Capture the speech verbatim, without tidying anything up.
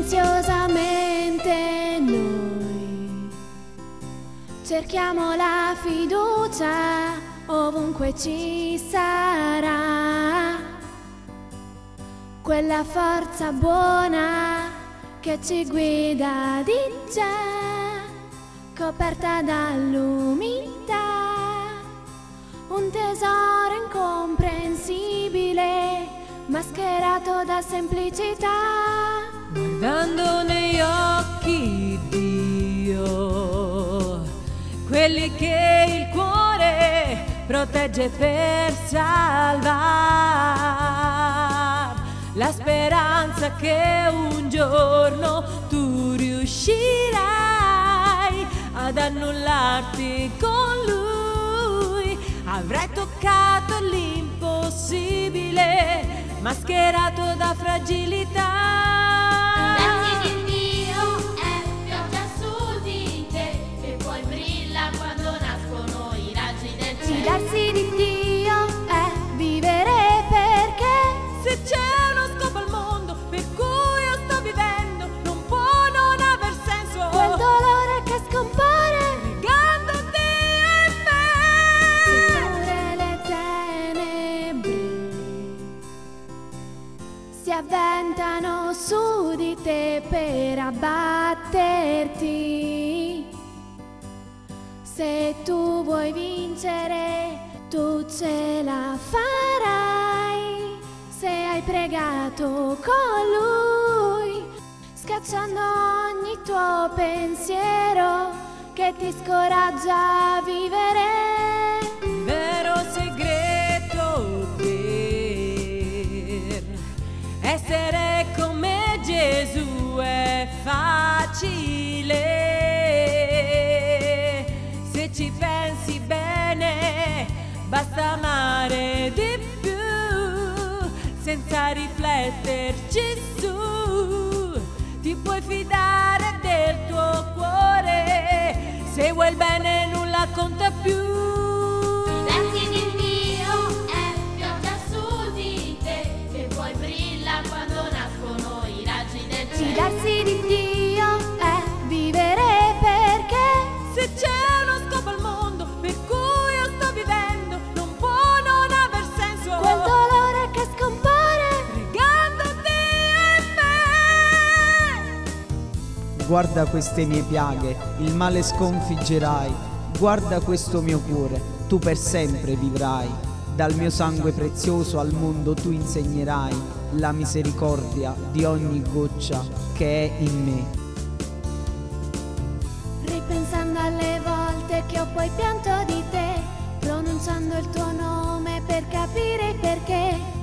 silenziosamente noi cerchiamo la fiducia ovunque ci sarà, quella forza buona che ci guida di già, coperta dall'umiltà, un tesoro incomprensibile, mascherato da semplicità. Guardando negli occhi Dio, quelli che il cuore protegge per salvar, la speranza che un giorno tu riuscirai ad annullarti con Lui. Avrai toccato l'impossibile, mascherato da fragilità. Fidarsi di Dio è pioggia su di te, che poi brilla quando nascono i raggi del cielo. Fidarsi di Dio è vivere perché se c'è uno scopo al mondo per cui io sto vivendo, non può non aver senso quel dolore che scompare negando Dio e me. seppure le tenebre si avventano su di te per abbatterti, se tu vuoi vincere tu ce la farai, se hai pregato con Lui, scacciando ogni tuo pensiero che ti scoraggia a vivere. Vero segreto per essere come Gesù è facile, se ci pensi bene basta amare di più senza rifletterci su, ti puoi fidare del tuo cuore, se vuoi il bene nulla conta più. Fidarsi di Dio è pioggia su di te, che poi brilla quando nascono i raggi del cielo. Fidarsi di Dio è vivere perché se c'è uno scopo al mondo per cui io sto vivendo, non può non aver senso quel dolore che scompare pregando Dio e me. Guarda queste mie piaghe, il male sconfiggerai. Guarda questo mio cuore, tu per sempre vivrai. Dal mio sangue prezioso al mondo tu insegnerai la misericordia di ogni goccia che è in me. Ripensando alle volte che ho poi pianto di te, pronunciando il tuo nome per capire il perché,